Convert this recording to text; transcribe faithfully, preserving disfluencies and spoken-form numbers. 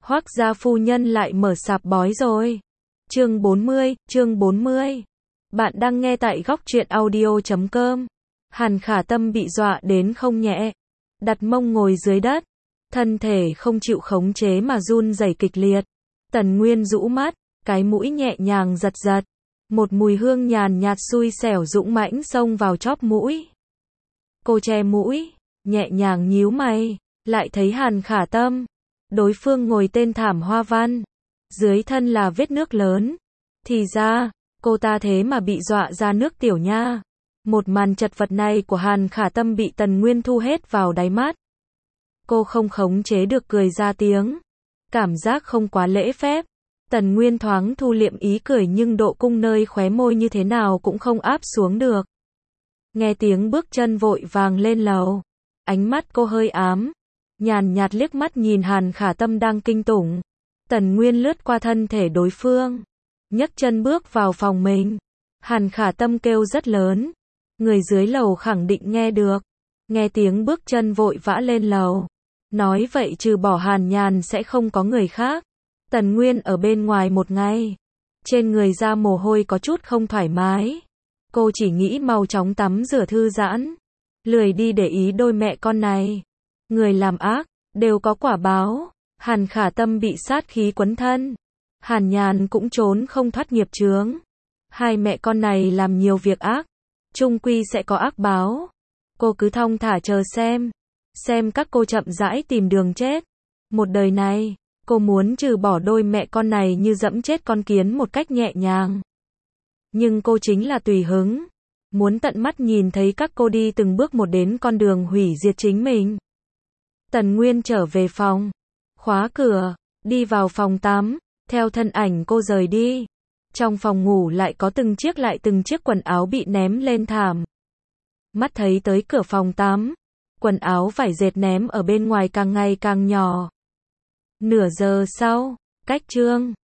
Hoác gia phu nhân lại mở sạp bói rồi. Chương bốn mươi, chương bốn mươi. Bạn đang nghe tại góc truyện audio chấm com. Hàn Khả Tâm bị dọa đến không nhẹ, đặt mông ngồi dưới đất, thân thể không chịu khống chế mà run rẩy kịch liệt. Tần Nguyên rũ mắt, cái mũi nhẹ nhàng giật giật, một mùi hương nhàn nhạt xui xẻo dũng mãnh xông vào chóp mũi. Cô che mũi, nhẹ nhàng nhíu mày, lại thấy Hàn Khả Tâm, đối phương ngồi tên thảm hoa văn, dưới thân là vết nước lớn. Thì ra, cô ta thế mà bị dọa ra nước tiểu nha. Một màn chật vật này của Hàn Khả Tâm bị Tần Nguyên thu hết vào đáy mắt. Cô không khống chế được cười ra tiếng. Cảm giác không quá lễ phép. Tần Nguyên thoáng thu liệm ý cười nhưng độ cung nơi khóe môi như thế nào cũng không áp xuống được. Nghe tiếng bước chân vội vàng lên lầu. Ánh mắt cô hơi ám, nhàn nhạt liếc mắt nhìn Hàn Khả Tâm đang kinh tủng. Tần Nguyên lướt qua thân thể đối phương, nhấc chân bước vào phòng mình. Hàn Khả Tâm kêu rất lớn, người dưới lầu khẳng định nghe được. Nghe tiếng bước chân vội vã lên lầu, nói vậy trừ bỏ Hàn Nhàn sẽ không có người khác. Tần Nguyên ở bên ngoài một ngày, trên người ra mồ hôi có chút không thoải mái. Cô chỉ nghĩ mau chóng tắm rửa thư giãn, lười đi để ý đôi mẹ con này. Người làm ác, đều có quả báo. Hàn Khả Tâm bị sát khí quấn thân. Hàn Nhàn cũng trốn không thoát nghiệp chướng. Hai mẹ con này làm nhiều việc ác, chung quy sẽ có ác báo. Cô cứ thong thả chờ xem. Xem các cô chậm rãi tìm đường chết. Một đời này, cô muốn trừ bỏ đôi mẹ con này như dẫm chết con kiến một cách nhẹ nhàng. Nhưng cô chính là tùy hứng, muốn tận mắt nhìn thấy các cô đi từng bước một đến con đường hủy diệt chính mình. Tần Nguyên trở về phòng, khóa cửa, đi vào phòng tắm, theo thân ảnh cô rời đi. Trong phòng ngủ lại có từng chiếc lại từng chiếc quần áo bị ném lên thảm. Mắt thấy tới cửa phòng tắm, quần áo vải dệt ném ở bên ngoài càng ngày càng nhỏ. Nửa giờ sau, cách chương